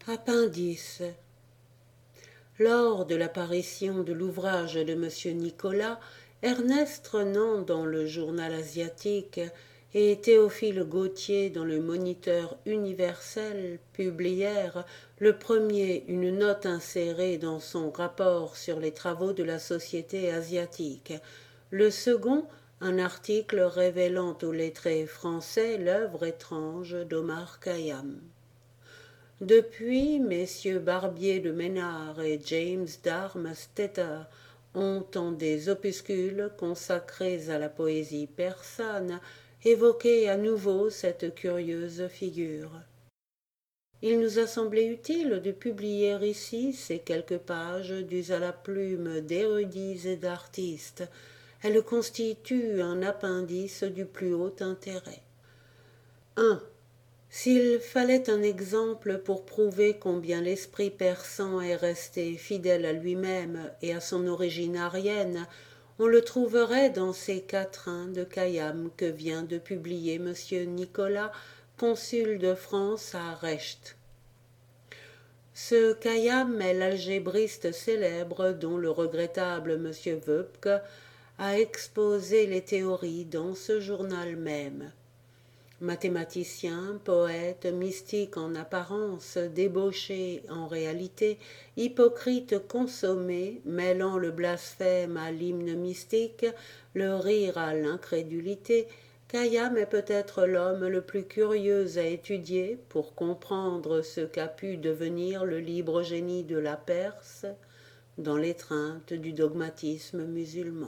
Appendice. Lors de l'apparition de l'ouvrage de M. Nicolas, Ernest Renan dans le Journal asiatique et Théophile Gautier dans le Moniteur universel publièrent le premier une note insérée dans son rapport sur les travaux de la Société asiatique, le second un article révélant aux lettrés français l'œuvre étrange d'Omar Khayyam. Depuis, messieurs Barbier de Ménard et James Darmstaedter ont, en des opuscules consacrés à la poésie persane, évoqué à nouveau cette curieuse figure. Il nous a semblé utile de publier ici ces quelques pages dues à la plume d'érudits et d'artistes. Elles constituent un appendice du plus haut intérêt. 1. S'il fallait un exemple pour prouver combien l'esprit persan est resté fidèle à lui-même et à son origine aryenne, on le trouverait dans ces quatrains de Khayyam que vient de publier M. Nicolas, consul de France à Recht. Ce Khayyam est l'algébriste célèbre dont le regrettable M. Wöbke a exposé les théories dans ce journal même. Mathématicien, poète, mystique en apparence, débauché en réalité, hypocrite consommé, mêlant le blasphème à l'hymne mystique, le rire à l'incrédulité, Khayyam est peut-être l'homme le plus curieux à étudier pour comprendre ce qu'a pu devenir le libre génie de la Perse dans l'étreinte du dogmatisme musulman.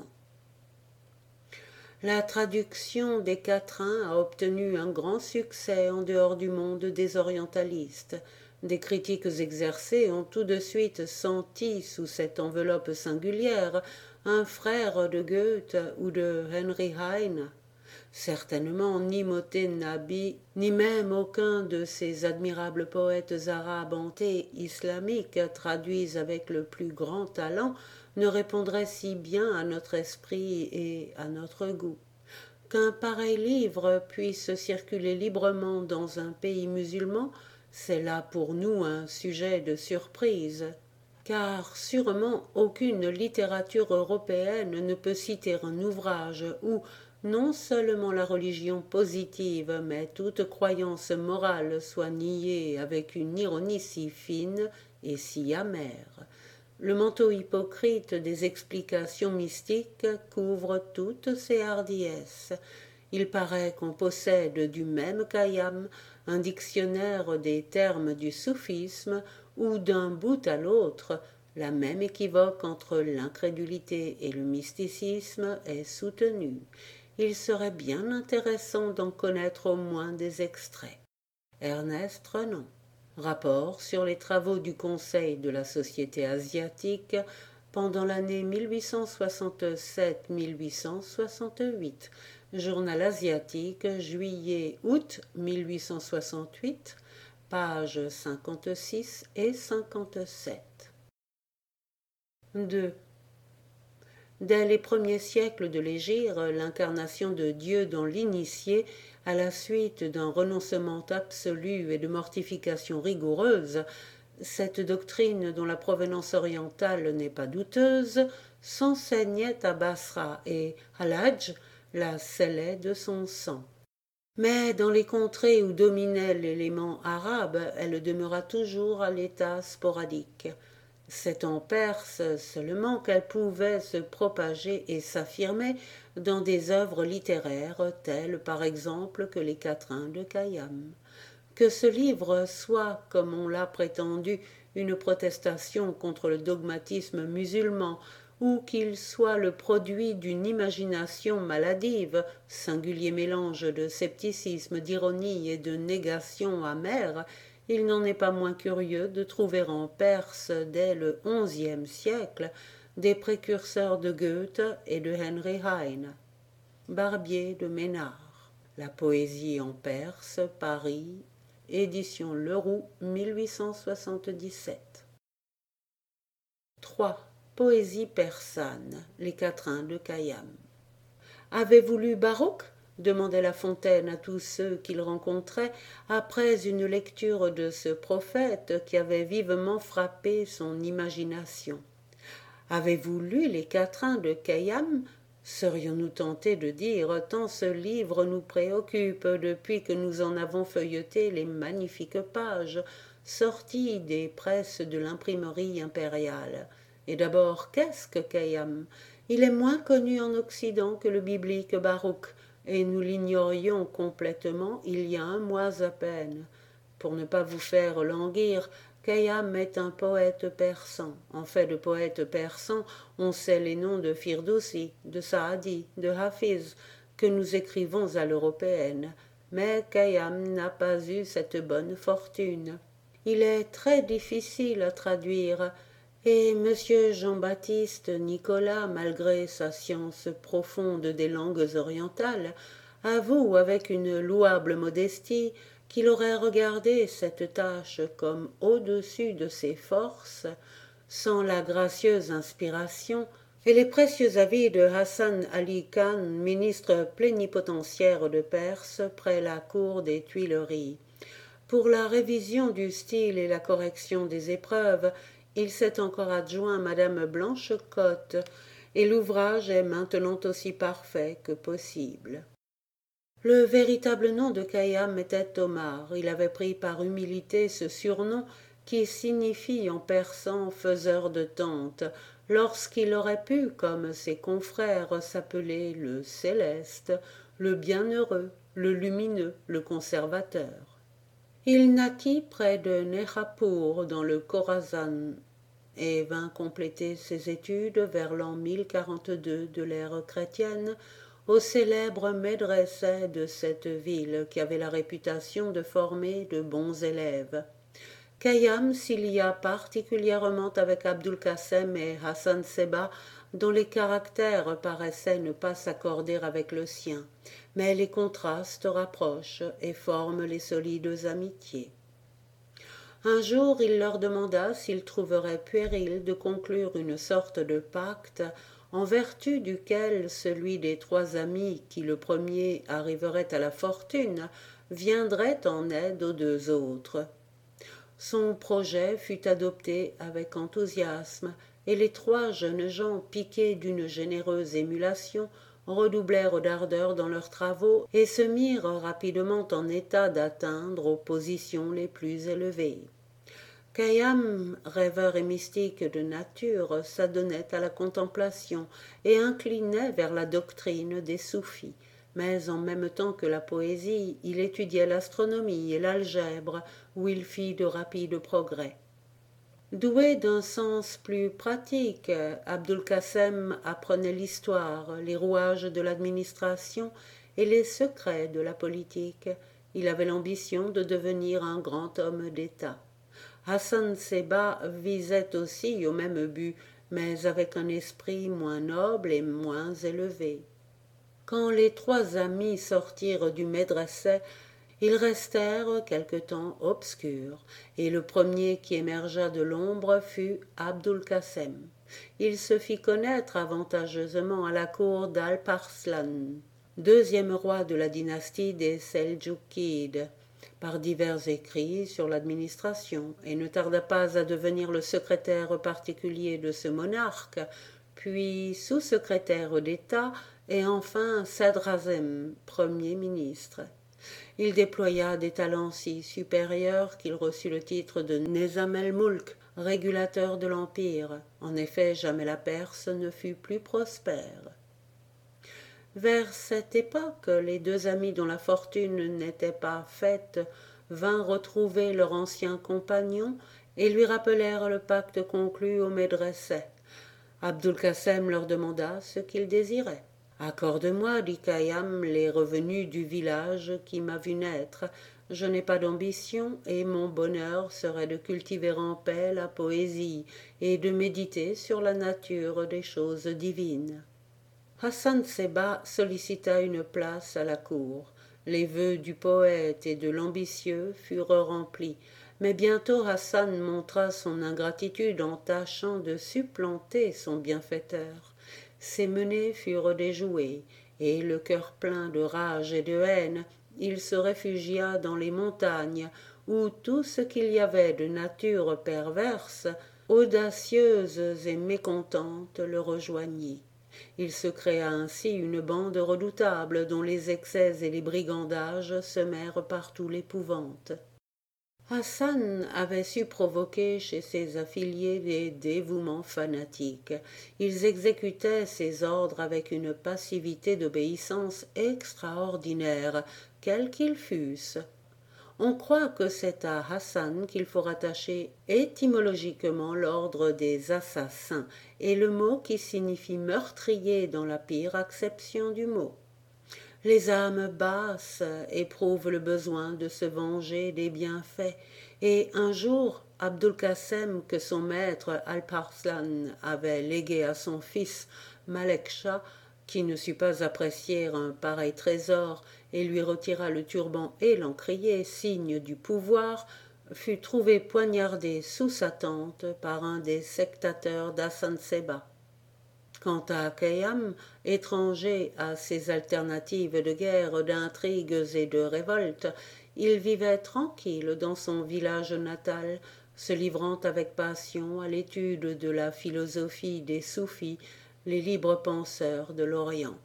La traduction des quatrains a obtenu un grand succès en dehors du monde des orientalistes. Des critiques exercées ont tout de suite senti sous cette enveloppe singulière un frère de Goethe ou de Henry Heine. Certainement ni Motenabi, ni même aucun de ces admirables poètes arabes anté-islamiques traduits avec le plus grand talent ne répondrait si bien à notre esprit et à notre goût. Qu'un pareil livre puisse circuler librement dans un pays musulman, c'est là pour nous un sujet de surprise, car sûrement aucune littérature européenne ne peut citer un ouvrage où non seulement la religion positive, mais toute croyance morale soit niée avec une ironie si fine et si amère. Le manteau hypocrite des explications mystiques couvre toutes ces hardiesses. Il paraît qu'on possède du même Khayyam un dictionnaire des termes du soufisme où d'un bout à l'autre la même équivoque entre l'incrédulité et le mysticisme est soutenue. Il serait bien intéressant d'en connaître au moins des extraits. Ernest Renan. Rapport sur les travaux du Conseil de la Société asiatique pendant l'année 1867-1868. Journal asiatique, juillet-août 1868, pages 56 et 57. 2. Dès les premiers siècles de l'Hégire, l'incarnation de Dieu dans l'initié, à la suite d'un renoncement absolu et de mortification rigoureuse, cette doctrine dont la provenance orientale n'est pas douteuse, s'enseignait à Basra et Al-Hadj la scellait de son sang. Mais dans les contrées où dominait l'élément arabe, elle demeura toujours à l'état sporadique. C'est en Perse seulement qu'elle pouvait se propager et s'affirmer dans des œuvres littéraires telles par exemple que les quatrains de Khayyam. Que ce livre soit, comme on l'a prétendu, une protestation contre le dogmatisme musulman, ou qu'il soit le produit d'une imagination maladive, singulier mélange de scepticisme, d'ironie et de négation amère, il n'en est pas moins curieux de trouver en Perse, dès le XIe siècle, des précurseurs de Goethe et de Henry Heine. Barbier de Ménard. La poésie en Perse, Paris, édition Leroux, 1877. 3. Poésie persane, les quatrains de Khayyam. Avez-vous lu Baruch, demandait La Fontaine à tous ceux qu'il rencontrait après une lecture de ce prophète qui avait vivement frappé son imagination. Avez-vous lu les quatrains de Khayyam? Serions-nous tentés de dire, tant ce livre nous préoccupe depuis que nous en avons feuilleté les magnifiques pages sorties des presses de l'imprimerie impériale. Et d'abord, qu'est-ce que Khayyam? Il est moins connu en Occident que le biblique Baruch, et nous l'ignorions complètement il y a un mois à peine. Pour ne pas vous faire languir, Khayyam est un poète persan. En fait de poète persan, on sait les noms de Firdousi, de Saadi, de Hafiz, que nous écrivons à l'européenne. Mais Khayyam n'a pas eu cette bonne fortune. Il est très difficile à traduire, et M. Jean-Baptiste Nicolas, malgré sa science profonde des langues orientales, avoue avec une louable modestie qu'il aurait regardé cette tâche comme au-dessus de ses forces, sans la gracieuse inspiration et les précieux avis de Hassan Ali Khan, ministre plénipotentiaire de Perse près la cour des Tuileries. Pour la révision du style et la correction des épreuves, il s'est encore adjoint Madame Blanchecotte, et l'ouvrage est maintenant aussi parfait que possible. Le véritable nom de Khayyam était Omar. Il avait pris par humilité ce surnom qui signifie en persan faiseur de tentes, lorsqu'il aurait pu, comme ses confrères, s'appeler le céleste, le bienheureux, le lumineux, le conservateur. Il naquit près de Nehapur dans le Khorasan et vint compléter ses études vers l'an 1042 de l'ère chrétienne au célèbre médressé de cette ville qui avait la réputation de former de bons élèves. Khayyam s'y lia particulièrement avec Abdul Qassem et Hassan Seba, dont les caractères paraissaient ne pas s'accorder avec le sien, mais les contrastes rapprochent et forment les solides amitiés. Un jour il leur demanda s'ils trouveraient puéril de conclure une sorte de pacte en vertu duquel celui des trois amis qui le premier arriverait à la fortune viendrait en aide aux deux autres. Son projet fut adopté avec enthousiasme, et les trois jeunes gens, piqués d'une généreuse émulation, redoublèrent d'ardeur dans leurs travaux et se mirent rapidement en état d'atteindre aux positions les plus élevées. Khayyam, rêveur et mystique de nature, s'adonnait à la contemplation et inclinait vers la doctrine des soufis, mais en même temps que la poésie, il étudiait l'astronomie et l'algèbre, où il fit de rapides progrès. Doué d'un sens plus pratique, Abdul Qassem apprenait l'histoire, les rouages de l'administration et les secrets de la politique. Il avait l'ambition de devenir un grand homme d'État. Hassan Seba visait aussi au même but, mais avec un esprit moins noble et moins élevé. Quand les trois amis sortirent du médressé, ils restèrent quelque temps obscurs, et le premier qui émergea de l'ombre fut Abdul Qassem. Il se fit connaître avantageusement à la cour d'Alp-Arslan, deuxième roi de la dynastie des Seldjoukides, par divers écrits sur l'administration, et ne tarda pas à devenir le secrétaire particulier de ce monarque, puis sous-secrétaire d'État, et enfin Sadrazem, premier ministre. Il déploya des talents si supérieurs qu'il reçut le titre de Nizam el-Mulk, régulateur de l'Empire. En effet, jamais la Perse ne fut plus prospère. Vers cette époque, les deux amis dont la fortune n'était pas faite vinrent retrouver leur ancien compagnon et lui rappelèrent le pacte conclu au médressé. Abdul Qassem leur demanda ce qu'ils désiraient. « Accorde-moi, dit Khayyam, les revenus du village qui m'a vu naître. Je n'ai pas d'ambition, et mon bonheur serait de cultiver en paix la poésie et de méditer sur la nature des choses divines. » Hassan Seba sollicita une place à la cour. Les vœux du poète et de l'ambitieux furent remplis, mais bientôt Hassan montra son ingratitude en tâchant de supplanter son bienfaiteur. Ses menées furent déjouées, et le cœur plein de rage et de haine, il se réfugia dans les montagnes, où tout ce qu'il y avait de nature perverse, audacieuse et mécontente, le rejoignit. Il se créa ainsi une bande redoutable dont les excès et les brigandages semèrent partout l'épouvante. Hassan avait su provoquer chez ses affiliés des dévouements fanatiques. Ils exécutaient ses ordres avec une passivité d'obéissance extraordinaire, quels qu'ils fussent. On croit que c'est à Hassan qu'il faut rattacher étymologiquement l'ordre des assassins et le mot qui signifie meurtrier dans la pire acception du mot. Les âmes basses éprouvent le besoin de se venger des bienfaits, et un jour, Abdul-Qassem, que son maître Alparslan avait légué à son fils Malek Shah, qui ne sut pas apprécier un pareil trésor et lui retira le turban et l'encrier, signe du pouvoir, fut trouvé poignardé sous sa tente par un des sectateurs d'Hassan Seba. Quant à Khayyam, étranger à ces alternatives de guerre, d'intrigues et de révoltes, il vivait tranquille dans son village natal, se livrant avec passion à l'étude de la philosophie des soufis, les libres penseurs de l'Orient.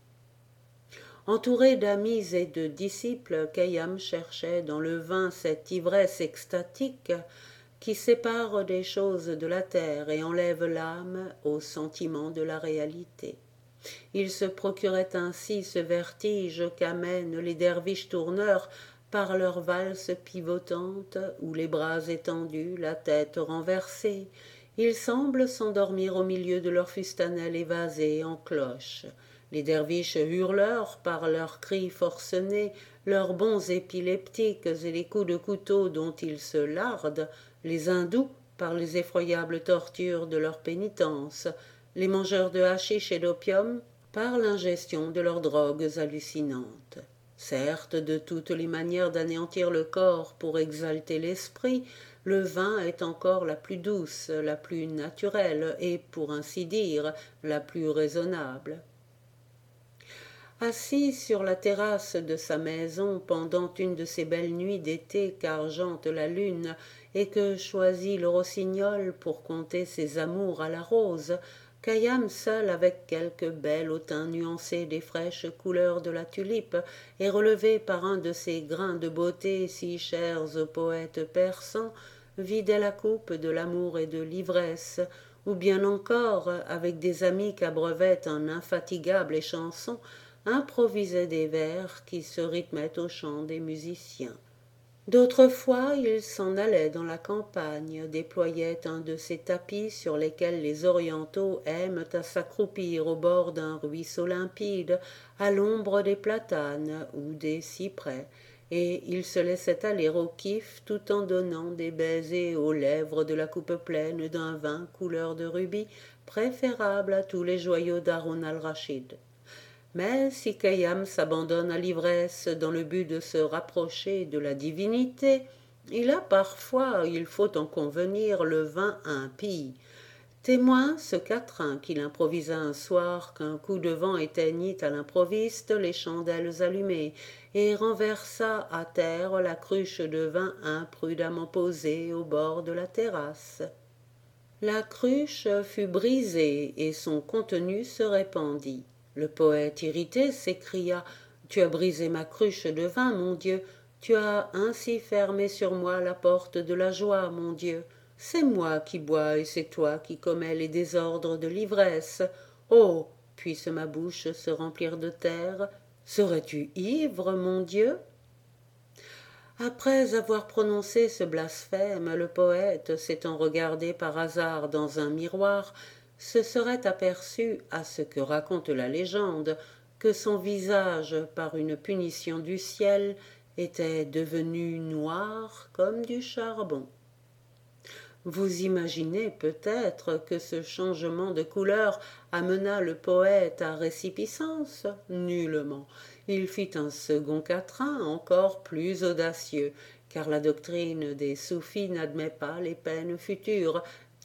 Entouré d'amis et de disciples, Khayyam cherchait dans le vin cette ivresse extatique qui sépare des choses de la terre et enlève l'âme au sentiment de la réalité. Il se procurait ainsi ce vertige qu'amènent les derviches tourneurs par leurs valses pivotantes, où les bras étendus, la tête renversée, ils semblent s'endormir au milieu de leurs fustanelles évasées en cloche. Les derviches hurleurs par leurs cris forcenés, leurs bonds épileptiques et les coups de couteau dont ils se lardent, les hindous par les effroyables tortures de leur pénitence, les mangeurs de hashish et d'opium par l'ingestion de leurs drogues hallucinantes. Certes, de toutes les manières d'anéantir le corps pour exalter l'esprit, le vin est encore la plus douce, la plus naturelle et, pour ainsi dire, la plus raisonnable. Assis sur la terrasse de sa maison pendant une de ces belles nuits d'été qu'argente la lune et que choisit le rossignol pour conter ses amours à la rose, Khayyam seul avec quelque belle au teint nuancé des fraîches couleurs de la tulipe et relevé par un de ces grains de beauté si chers aux poètes persans, vidait la coupe de l'amour et de l'ivresse, ou bien encore, avec des amis qu'abreuvait un infatigable échanson, improvisait des vers qui se rythmaient au chant des musiciens. D'autres fois, il s'en allait dans la campagne, déployait un de ces tapis sur lesquels les orientaux aiment à s'accroupir au bord d'un ruisseau limpide, à l'ombre des platanes ou des cyprès, et il se laissait aller au kiff tout en donnant des baisers aux lèvres de la coupe pleine d'un vin couleur de rubis, préférable à tous les joyaux d'Haroun al-Rachid. Mais si Khayyam s'abandonne à l'ivresse dans le but de se rapprocher de la divinité, il a parfois, il faut en convenir, le vin impie. Témoin ce quatrain qu'il improvisa un soir qu'un coup de vent éteignit à l'improviste les chandelles allumées et renversa à terre la cruche de vin imprudemment posée au bord de la terrasse. La cruche fut brisée et son contenu se répandit. Le poète irrité s'écria « Tu as brisé ma cruche de vin, mon Dieu, tu as ainsi fermé sur moi la porte de la joie, mon Dieu. C'est moi qui bois et c'est toi qui commets les désordres de l'ivresse. Oh, puisse ma bouche se remplir de terre. Serais-tu ivre, mon Dieu ?» Après avoir prononcé ce blasphème, le poète, s'étant regardé par hasard dans un miroir, se serait aperçu, à ce que raconte la légende, que son visage, par une punition du ciel, était devenu noir comme du charbon. Vous imaginez peut-être que ce changement de couleur amena le poète à résipiscence? Nullement. Il fit un second quatrain encore plus audacieux, car la doctrine des soufis n'admet pas les peines futures,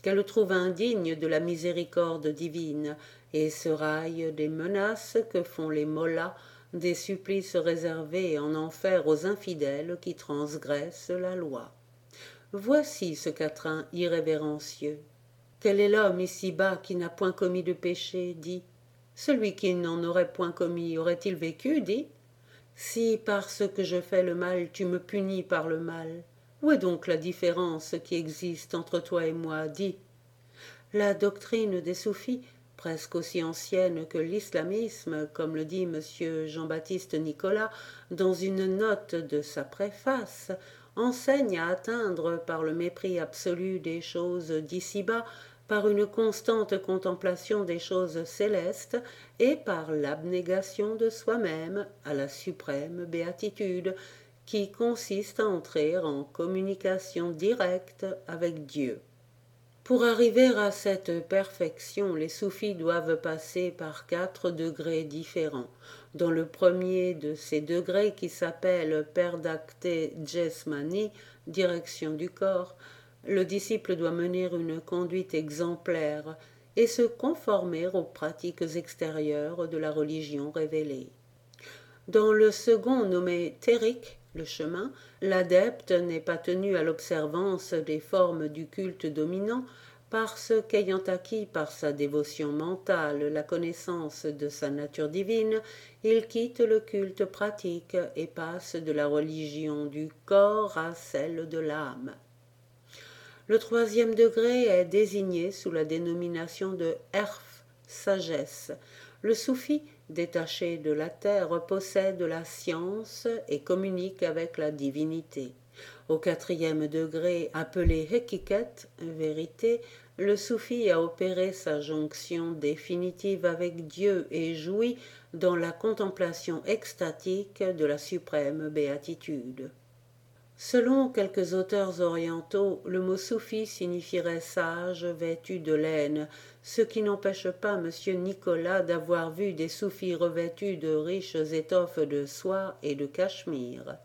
qu'elle trouve indigne de la miséricorde divine, et se raille des menaces que font les mollahs, des supplices réservés en enfer aux infidèles qui transgressent la loi. Voici ce quatrain irrévérencieux. Quel est l'homme ici-bas qui n'a point commis de péché, dit. Celui qui n'en aurait point commis aurait-il vécu, dit. Si parce que je fais le mal tu me punis par le mal, où est donc la différence qui existe entre toi et moi, dit. La doctrine des soufis, presque aussi ancienne que l'islamisme, comme le dit M. Jean-Baptiste Nicolas dans une note de sa préface, enseigne à atteindre par le mépris absolu des choses d'ici-bas, par une constante contemplation des choses célestes et par l'abnégation de soi-même à la suprême béatitude, qui consiste à entrer en communication directe avec Dieu. Pour arriver à cette perfection, les soufis doivent passer par 4 degrés différents. Dans le premier de ces degrés, qui s'appelle Perdacte Jesmani, direction du corps, le disciple doit mener une conduite exemplaire et se conformer aux pratiques extérieures de la religion révélée. Dans le second, nommé Térique, le chemin, l'adepte n'est pas tenu à l'observance des formes du culte dominant, parce qu'ayant acquis par sa dévotion mentale la connaissance de sa nature divine, il quitte le culte pratique et passe de la religion du corps à celle de l'âme. Le troisième degré est désigné sous la dénomination de Erf, sagesse. Le soufi, détaché de la terre, possède la science et communique avec la divinité. Au 4e degré, appelé Hekiket, vérité, le soufi a opéré sa jonction définitive avec Dieu et jouit dans la contemplation extatique de la suprême béatitude. Selon quelques auteurs orientaux, le mot soufi signifierait sage vêtu de laine, ce qui n'empêche pas M. Nicolas d'avoir vu des soufis revêtus de riches étoffes de soie et de cachemire.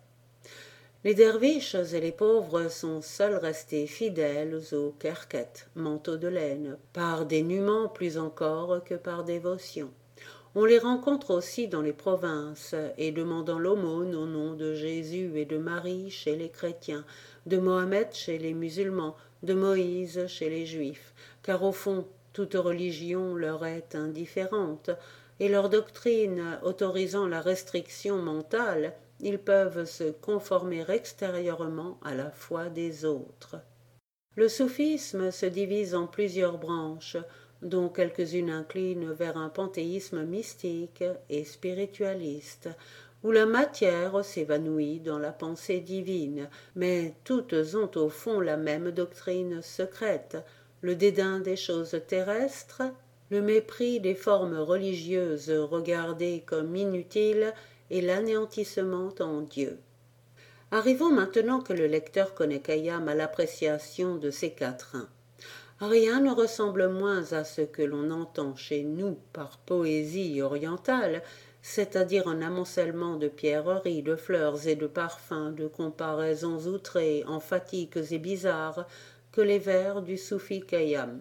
Les derviches et les pauvres sont seuls restés fidèles au kerket, manteau de laine, par dénuement plus encore que par dévotion. On les rencontre aussi dans les provinces, et demandant l'aumône au nom de Jésus et de Marie chez les chrétiens, de Mohammed chez les musulmans, de Moïse chez les juifs, car au fond, toute religion leur est indifférente, et leur doctrine autorisant la restriction mentale, ils peuvent se conformer extérieurement à la foi des autres. Le soufisme se divise en plusieurs branches, dont quelques-unes inclinent vers un panthéisme mystique et spiritualiste, où la matière s'évanouit dans la pensée divine, mais toutes ont au fond la même doctrine secrète, le dédain des choses terrestres, le mépris des formes religieuses regardées comme inutiles et l'anéantissement en Dieu. Arrivons maintenant que le lecteur connaît Khayyam à l'appréciation de ces quatrains. Rien ne ressemble moins à ce que l'on entend chez nous par poésie orientale, c'est-à-dire un amoncellement de pierreries, de fleurs et de parfums, de comparaisons outrées, emphatiques et bizarres, que les vers du soufi Khayyam.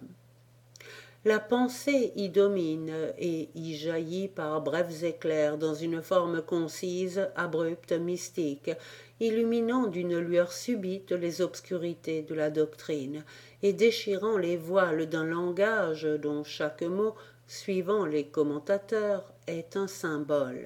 La pensée y domine et y jaillit par brefs éclairs dans une forme concise, abrupte, mystique, illuminant d'une lueur subite les obscurités de la doctrine et déchirant les voiles d'un langage dont chaque mot, suivant les commentateurs, est un symbole.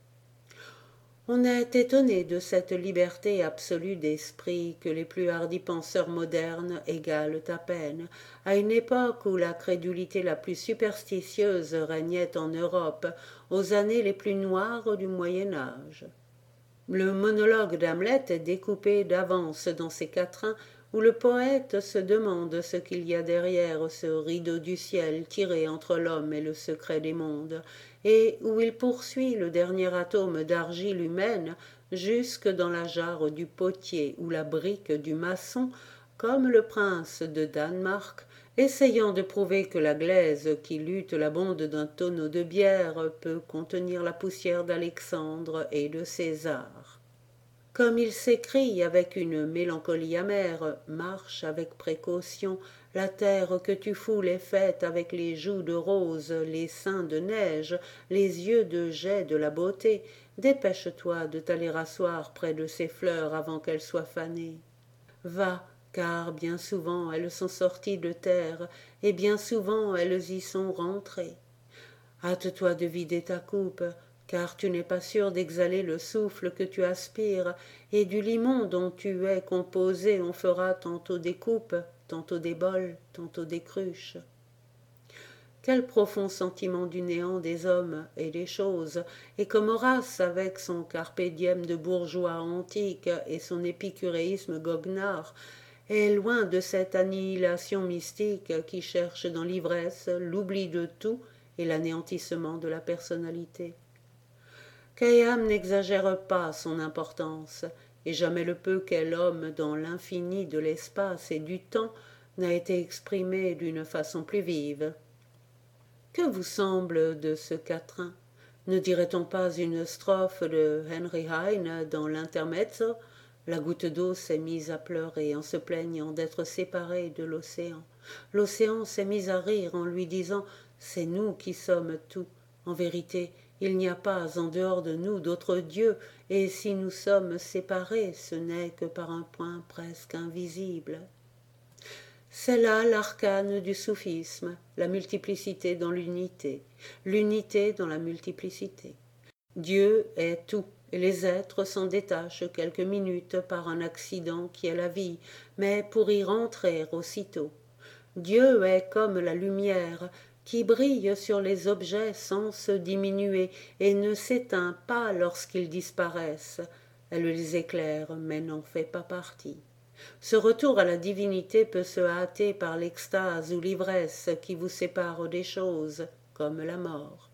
On est étonné de cette liberté absolue d'esprit que les plus hardis penseurs modernes égalent à peine, à une époque où la crédulité la plus superstitieuse régnait en Europe, aux années les plus noires du Moyen-Âge. Le monologue d'Hamlet est découpé d'avance dans ces quatrains où le poète se demande ce qu'il y a derrière ce rideau du ciel tiré entre l'homme et le secret des mondes, et où il poursuit le dernier atome d'argile humaine jusque dans la jarre du potier ou la brique du maçon, comme le prince de Danemark, essayant de prouver que la glaise qui lutte la bonde d'un tonneau de bière peut contenir la poussière d'Alexandre et de César. Comme il s'écrie avec une mélancolie amère, marche avec précaution, la terre que tu foules est faite avec les joues de rose, les seins de neige, les yeux de jet de la beauté. Dépêche-toi de t'aller asseoir près de ces fleurs avant qu'elles soient fanées. Va, car bien souvent elles sont sorties de terre, et bien souvent elles y sont rentrées. Hâte-toi de vider ta coupe, car tu n'es pas sûr d'exhaler le souffle que tu aspires, et du limon dont tu es composé on fera tantôt des coupes, tantôt des bols, tantôt des cruches. Quel profond sentiment du néant des hommes et des choses, et comme Horace avec son carpe diem de bourgeois antique et son épicuréisme goguenard, est loin de cette annihilation mystique qui cherche dans l'ivresse l'oubli de tout et l'anéantissement de la personnalité. Khayyam n'exagère pas son importance, et jamais le peu qu'est l'homme dans l'infini de l'espace et du temps n'a été exprimé d'une façon plus vive. Que vous semble de ce quatrain? Ne dirait-on pas une strophe de Henry Heine dans l'intermezzo? La goutte d'eau s'est mise à pleurer en se plaignant d'être séparée de l'océan. L'océan s'est mis à rire en lui disant « C'est nous qui sommes tout. En vérité, il n'y a pas en dehors de nous d'autre Dieu, et si nous sommes séparés, ce n'est que par un point presque invisible. » C'est là l'arcane du soufisme, la multiplicité dans l'unité, l'unité dans la multiplicité. Dieu est tout, et les êtres s'en détachent quelques minutes par un accident qui est la vie, mais pour y rentrer aussitôt. Dieu est comme la lumière, qui brille sur les objets sans se diminuer et ne s'éteint pas lorsqu'ils disparaissent. Elle les éclaire, mais n'en fait pas partie. Ce retour à la divinité peut se hâter par l'extase ou l'ivresse qui vous sépare des choses, comme la mort.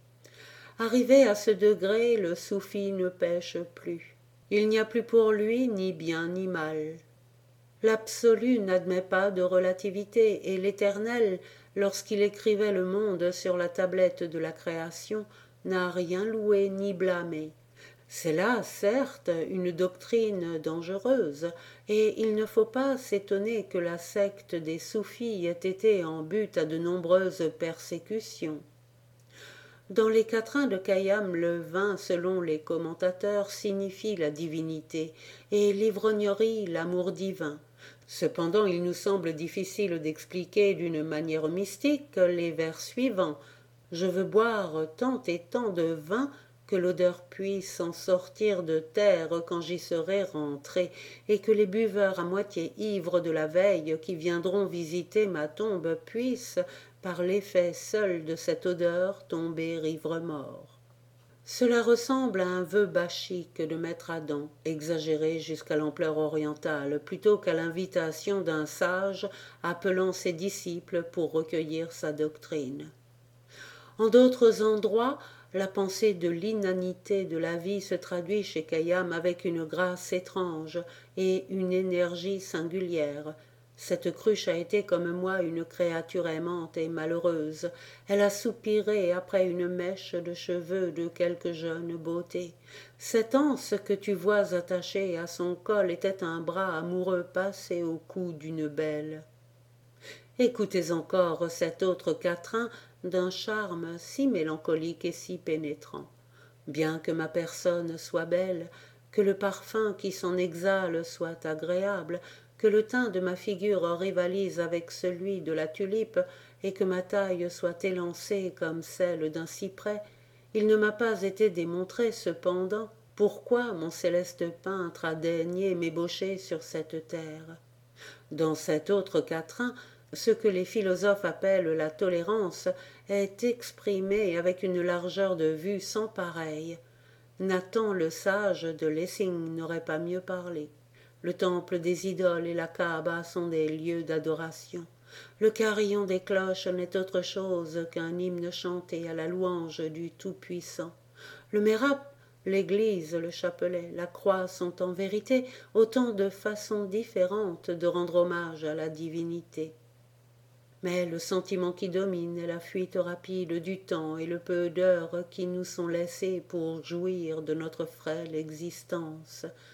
Arrivé à ce degré, le soufi ne pêche plus. Il n'y a plus pour lui ni bien ni mal. L'absolu n'admet pas de relativité, et l'Éternel, lorsqu'il écrivait le monde sur la tablette de la création, n'a rien loué ni blâmé. C'est là, certes, une doctrine dangereuse, et il ne faut pas s'étonner que la secte des soufis ait été en but à de nombreuses persécutions. Dans les quatrains de Khayyam, le vin, selon les commentateurs, signifie la divinité, et l'ivrognerie l'amour divin. Cependant, il nous semble difficile d'expliquer d'une manière mystique les vers suivants. « Je veux boire tant et tant de vin que l'odeur puisse en sortir de terre quand j'y serai rentré, et que les buveurs à moitié ivres de la veille qui viendront visiter ma tombe puissent, par l'effet seul de cette odeur, tomber ivre-mort. » Cela ressemble à un vœu bachique de maître Adam, exagéré jusqu'à l'ampleur orientale, plutôt qu'à l'invitation d'un sage appelant ses disciples pour recueillir sa doctrine. En d'autres endroits, la pensée de l'inanité de la vie se traduit chez Khayyam avec une grâce étrange et une énergie singulière. Cette cruche a été comme moi une créature aimante et malheureuse. Elle a soupiré après une mèche de cheveux de quelque jeune beauté. Cette anse que tu vois attachée à son col était un bras amoureux passé au cou d'une belle. Écoutez encore cet autre quatrain d'un charme si mélancolique et si pénétrant. Bien que ma personne soit belle, que le parfum qui s'en exhale soit agréable, que le teint de ma figure rivalise avec celui de la tulipe et que ma taille soit élancée comme celle d'un cyprès, il ne m'a pas été démontré cependant pourquoi mon céleste peintre a daigné m'ébaucher sur cette terre. Dans cet autre quatrain, ce que les philosophes appellent la tolérance est exprimé avec une largeur de vue sans pareille. Nathan le sage de Lessing n'aurait pas mieux parlé. Le temple des idoles et la Kaaba sont des lieux d'adoration. Le carillon des cloches n'est autre chose qu'un hymne chanté à la louange du Tout-Puissant. Le mérap, l'église, le chapelet, la croix sont en vérité autant de façons différentes de rendre hommage à la divinité. Mais le sentiment qui domine est la fuite rapide du temps et le peu d'heures qui nous sont laissées pour jouir de notre frêle existence.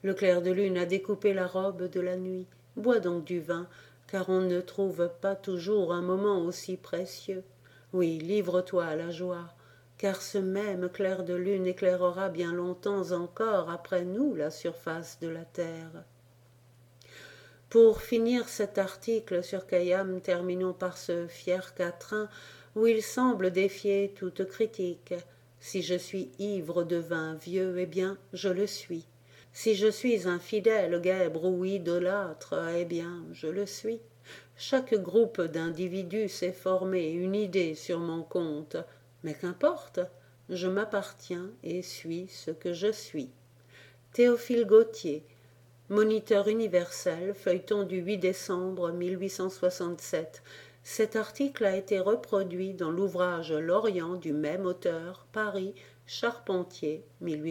Le clair de lune a découpé la robe de la nuit. Bois donc du vin, car on ne trouve pas toujours un moment aussi précieux. Oui, livre-toi à la joie, car ce même clair de lune éclairera bien longtemps encore après nous la surface de la terre. Pour finir cet article sur Khayyam, terminons par ce fier quatrain où il semble défier toute critique. Si je suis ivre de vin vieux, eh bien, je le suis. Si je suis infidèle, guèbre ou idolâtre, eh bien, je le suis. Chaque groupe d'individus s'est formé une idée sur mon compte, mais qu'importe, je m'appartiens et suis ce que je suis. Théophile Gautier, Moniteur universel, feuilleton du 8 décembre 1867. Cet article a été reproduit dans l'ouvrage L'Orient du même auteur, Paris, Charpentier,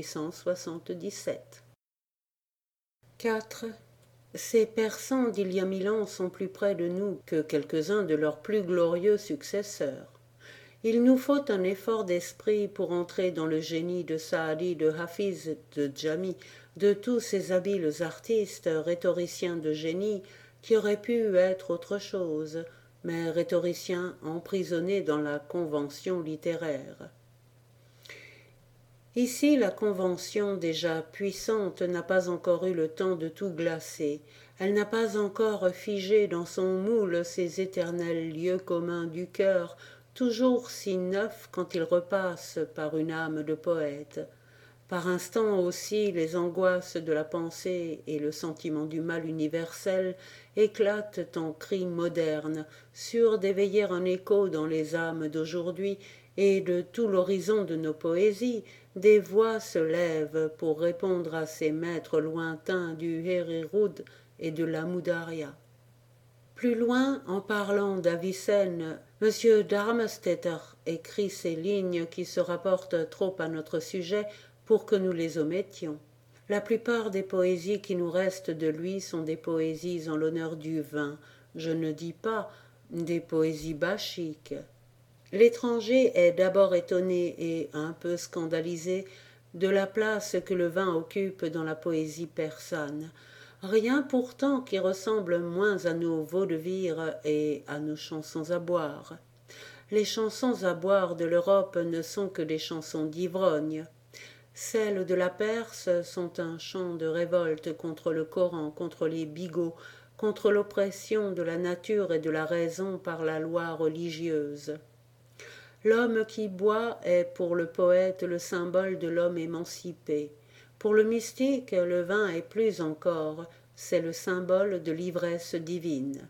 1877. 4. Ces persans d'il y a 1000 ans sont plus près de nous que quelques-uns de leurs plus glorieux successeurs. Il nous faut un effort d'esprit pour entrer dans le génie de Saadi, de Hafiz, de Jami, de tous ces habiles artistes, rhétoriciens de génie, qui auraient pu être autre chose, mais rhétoriciens emprisonnés dans la convention littéraire. Ici, la convention déjà puissante n'a pas encore eu le temps de tout glacer. Elle n'a pas encore figé dans son moule ces éternels lieux communs du cœur, toujours si neufs quand ils repassent par une âme de poète. Par instants aussi, les angoisses de la pensée et le sentiment du mal universel éclatent en cris modernes, sûrs d'éveiller un écho dans les âmes d'aujourd'hui, et de tout l'horizon de nos poésies, des voix se lèvent pour répondre à ces maîtres lointains du Héréroud et de la Moudaria. Plus loin, en parlant d'Avicenne, M. Darmstädter écrit ces lignes qui se rapportent trop à notre sujet pour que nous les omettions. La plupart des poésies qui nous restent de lui sont des poésies en l'honneur du vin, je ne dis pas des poésies bachiques. L'étranger est d'abord étonné et un peu scandalisé de la place que le vin occupe dans la poésie persane. Rien pourtant qui ressemble moins à nos vaudevilles et à nos chansons à boire. Les chansons à boire de l'Europe ne sont que des chansons d'ivrogne. Celles de la Perse sont un chant de révolte contre le Coran, contre les bigots, contre l'oppression de la nature et de la raison par la loi religieuse. L'homme qui boit est pour le poète le symbole de l'homme émancipé. Pour le mystique, le vin est plus encore, c'est le symbole de l'ivresse divine.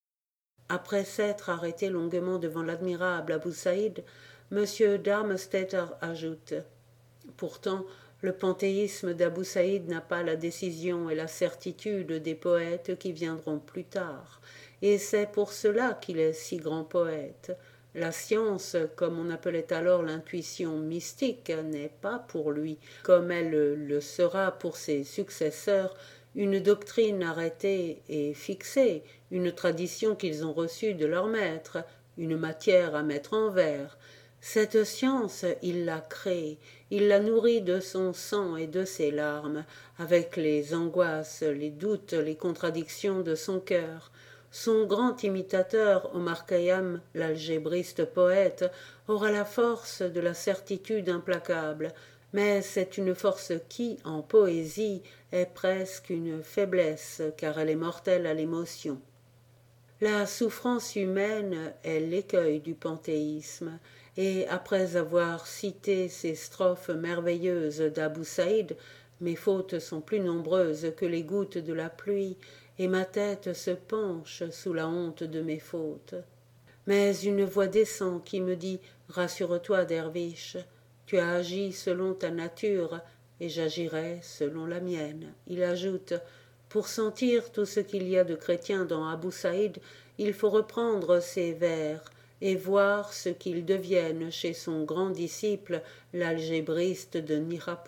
Après s'être arrêté longuement devant l'admirable Abou Saïd, M. Darmstädter ajoute « Pourtant, le panthéisme d'Abou Saïd n'a pas la décision et la certitude des poètes qui viendront plus tard, et c'est pour cela qu'il est si grand poète. La science, comme on appelait alors l'intuition mystique, n'est pas pour lui, comme elle le sera pour ses successeurs, une doctrine arrêtée et fixée, une tradition qu'ils ont reçue de leur maître, une matière à mettre en vers. Cette science, il l'a créée, il l'a nourrie de son sang et de ses larmes, avec les angoisses, les doutes, les contradictions de son cœur. Son grand imitateur, Omar Khayyam, l'algébriste poète, aura la force de la certitude implacable, mais c'est une force qui, en poésie, est presque une faiblesse, car elle est mortelle à l'émotion. La souffrance humaine est l'écueil du panthéisme, et après avoir cité ces strophes merveilleuses d'Abou Saïd, mes fautes sont plus nombreuses que les gouttes de la pluie, et ma tête se penche sous la honte de mes fautes. Mais une voix descend qui me dit « Rassure-toi, derviche, tu as agi selon ta nature, et j'agirai selon la mienne. » Il ajoute « Pour sentir tout ce qu'il y a de chrétien dans Abou Saïd, il faut reprendre ses vers et voir ce qu'ils deviennent chez son grand disciple, l'algébriste de Nirapour. »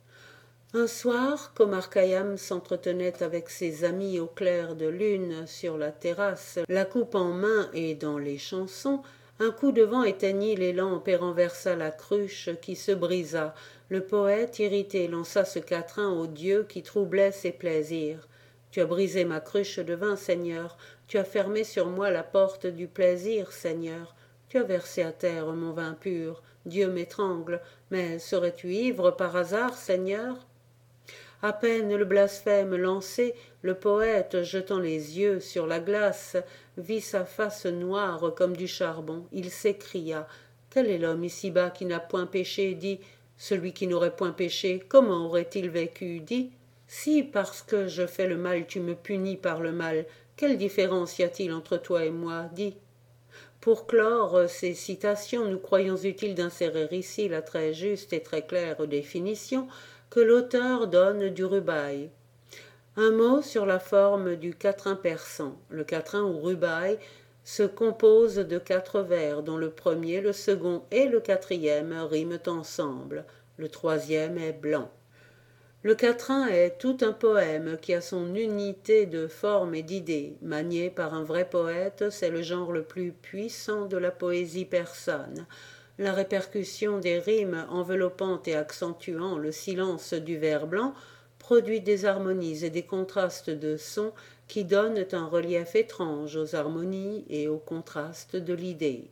Un soir, qu'Omar Khayyam s'entretenait avec ses amis au clair de lune sur la terrasse, la coupe en main et dans les chansons, un coup de vent éteignit les lampes et renversa la cruche qui se brisa. Le poète, irrité, lança ce quatrain au Dieu qui troublait ses plaisirs. Tu as brisé ma cruche de vin, Seigneur, tu as fermé sur moi la porte du plaisir, Seigneur. Tu as versé à terre mon vin pur, Dieu m'étrangle, mais serais-tu ivre par hasard, Seigneur? À peine le blasphème lancé, le poète, jetant les yeux sur la glace, vit sa face noire comme du charbon. Il s'écria: quel est l'homme ici-bas qui n'a point péché? Dit: celui qui n'aurait point péché, comment aurait-il vécu? Dit: si parce que je fais le mal tu me punis par le mal, quelle différence y a-t-il entre toi et moi? Dit. Pour clore ces citations, nous croyons utile d'insérer ici la très juste et très claire définition que l'auteur donne du rubaï. Un mot sur la forme du quatrain persan. Le quatrain ou rubaï se compose de 4 vers, dont le premier, le second et le quatrième riment ensemble. Le troisième est blanc. Le quatrain est tout un poème qui a son unité de forme et d'idée. Manié par un vrai poète, c'est le genre le plus puissant de la poésie persane. La répercussion des rimes enveloppant et accentuant le silence du vers blanc produit des harmonies et des contrastes de sons qui donnent un relief étrange aux harmonies et aux contrastes de l'idée.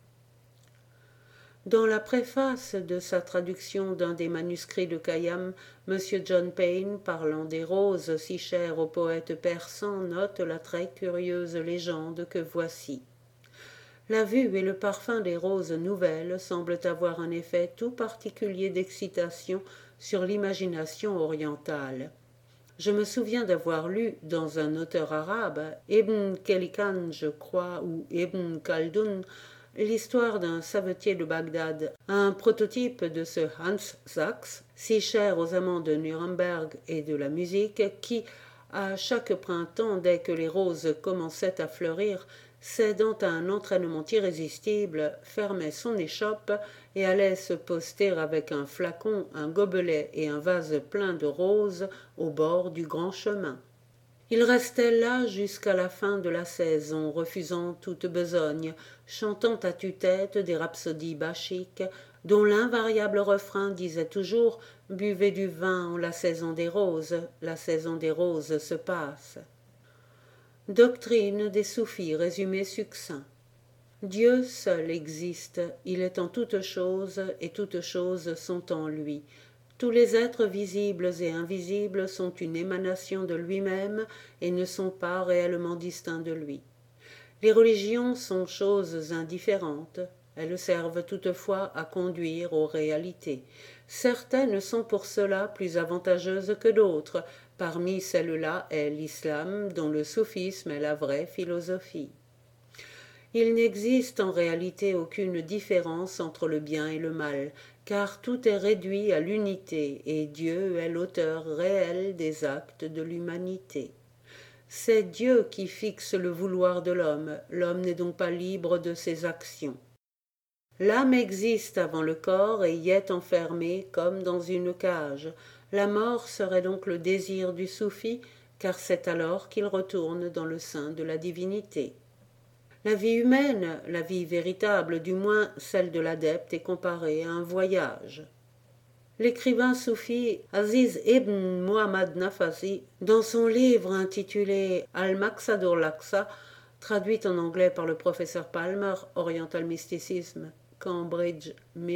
Dans la préface de sa traduction d'un des manuscrits de Khayyam, M. John Payne, parlant des roses si chères au poète persan, note la très curieuse légende que voici. La vue et le parfum des roses nouvelles semblent avoir un effet tout particulier d'excitation sur l'imagination orientale. Je me souviens d'avoir lu dans un auteur arabe, Ibn Khalikan, je crois, ou Ibn Khaldoun, l'histoire d'un savetier de Bagdad, un prototype de ce Hans Sachs, si cher aux amants de Nuremberg et de la musique, qui, à chaque printemps, dès que les roses commençaient à fleurir, cédant à un entraînement irrésistible, fermait son échoppe et allait se poster avec un flacon, un gobelet et un vase plein de roses au bord du grand chemin. Il restait là jusqu'à la fin de la saison, refusant toute besogne, chantant à tue-tête des rhapsodies bachiques, dont l'invariable refrain disait toujours « Buvez du vin en la saison des roses se passe ». Doctrine des soufis, résumé succinct. Dieu seul existe, il est en toutes choses et toutes choses sont en lui. Tous les êtres visibles et invisibles sont une émanation de lui-même et ne sont pas réellement distincts de lui. Les religions sont choses indifférentes, elles servent toutefois à conduire aux réalités. Certaines sont pour cela plus avantageuses que d'autres. Parmi celles-là est l'islam, dont le soufisme est la vraie philosophie. Il n'existe en réalité aucune différence entre le bien et le mal, car tout est réduit à l'unité, et Dieu est l'auteur réel des actes de l'humanité. C'est Dieu qui fixe le vouloir de l'homme, l'homme n'est donc pas libre de ses actions. L'âme existe avant le corps et y est enfermée comme dans une cage. La mort serait donc le désir du soufi, car c'est alors qu'il retourne dans le sein de la divinité. La vie humaine, la vie véritable, du moins celle de l'adepte, est comparée à un voyage. L'écrivain soufi Aziz ibn Muhammad Nafasi, dans son livre intitulé Al-Maqsadur l'Aqsa, traduit en anglais par le professeur Palmer, Oriental Mysticism, Cambridge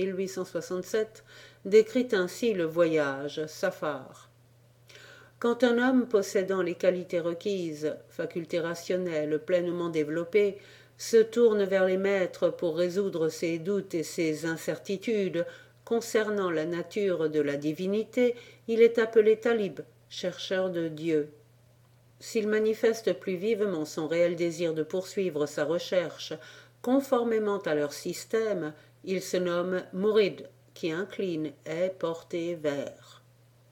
1867, décrit ainsi le voyage, safar. Quand un homme possédant les qualités requises, facultés rationnelles pleinement développées, se tourne vers les maîtres pour résoudre ses doutes et ses incertitudes concernant la nature de la divinité, il est appelé talib, chercheur de Dieu. S'il manifeste plus vivement son réel désir de poursuivre sa recherche conformément à leur système, il se nomme mourid, qui incline, est porté vers.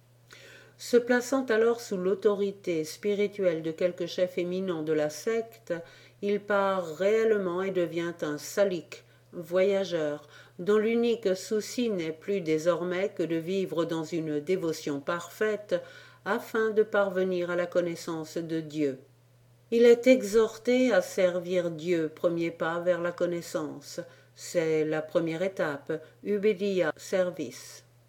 Se plaçant alors sous l'autorité spirituelle de quelque chef éminent de la secte, il part réellement et devient un salik, voyageur, dont l'unique souci n'est plus désormais que de vivre dans une dévotion parfaite afin de parvenir à la connaissance de Dieu. Il est exhorté à servir Dieu, premier pas vers la connaissance. C'est la première étape, Ubédia, service.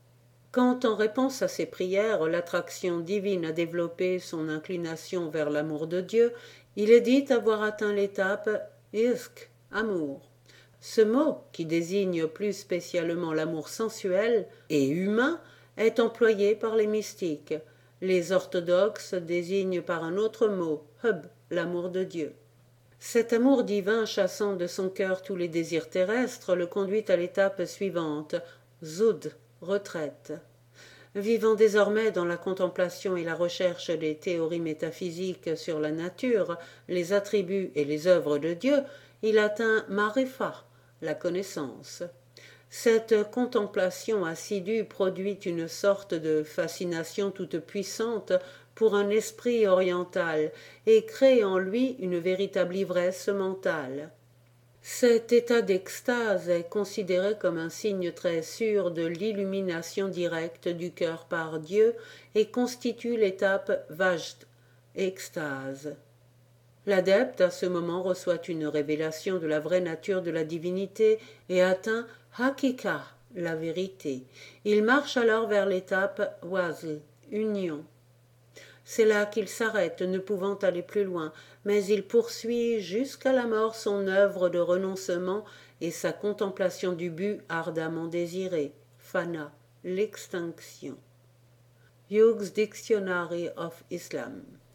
Quand, en réponse à ses prières, l'attraction divine a développé son inclination vers l'amour de Dieu, il est dit avoir atteint l'étape ishq, amour. Ce mot, qui désigne plus spécialement l'amour sensuel et humain, est employé par les mystiques. Les orthodoxes désignent par un autre mot, hub, l'amour de Dieu. Cet amour divin chassant de son cœur tous les désirs terrestres le conduit à l'étape suivante, zoud, retraite. Vivant désormais dans la contemplation et la recherche des théories métaphysiques sur la nature, les attributs et les œuvres de Dieu, il atteint Marifa, la connaissance. Cette contemplation assidue produit une sorte de fascination toute puissante pour un esprit oriental et crée en lui une véritable ivresse mentale. Cet état d'extase est considéré comme un signe très sûr de l'illumination directe du cœur par Dieu et constitue l'étape Vajd, extase. L'adepte à ce moment reçoit une révélation de la vraie nature de la divinité et atteint Hakika, la vérité. Il marche alors vers l'étape Wasl, union. C'est là qu'il s'arrête, ne pouvant aller plus loin, mais il poursuit jusqu'à la mort son œuvre de renoncement et sa contemplation du but ardemment désiré, Fana, l'extinction. Hughes Dictionary of Islam.